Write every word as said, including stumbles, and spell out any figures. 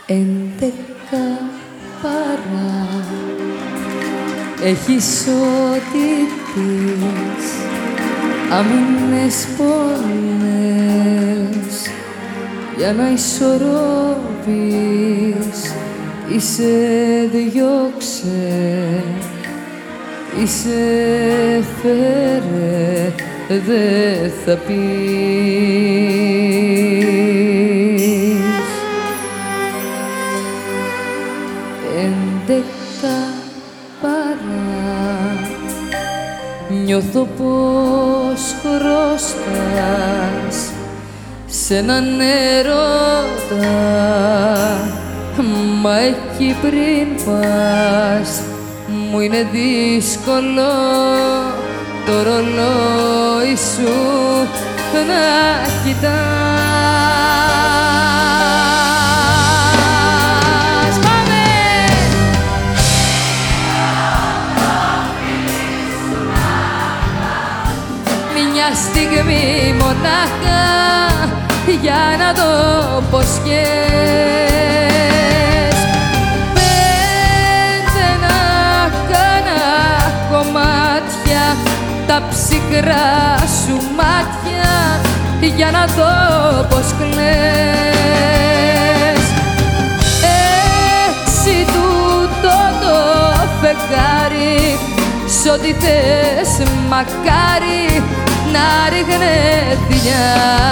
Έντεκα παρά έχεις ό,τι πεις, αμήνες πολλές για να ισορροπείς. Είσαι διώξε, είσαι φέρε, δε θα πεις. Έντεκα παρά νιώθω πως χρωστάς σ' έναν έρωτα, μα εκεί πριν πας μου είναι δύσκολο το ρολόι σου να κοιτάς. Πάμε! Μια στιγμή μονάχα για να δω πως σκες. Πέντε να κάνα κομμάτια τα ψυχρά σου μάτια για να δω πως κλαις. Έτσι τούτο το φεγγάρι σ' ό,τι θες μακάρι να ρίχνε θηλιά.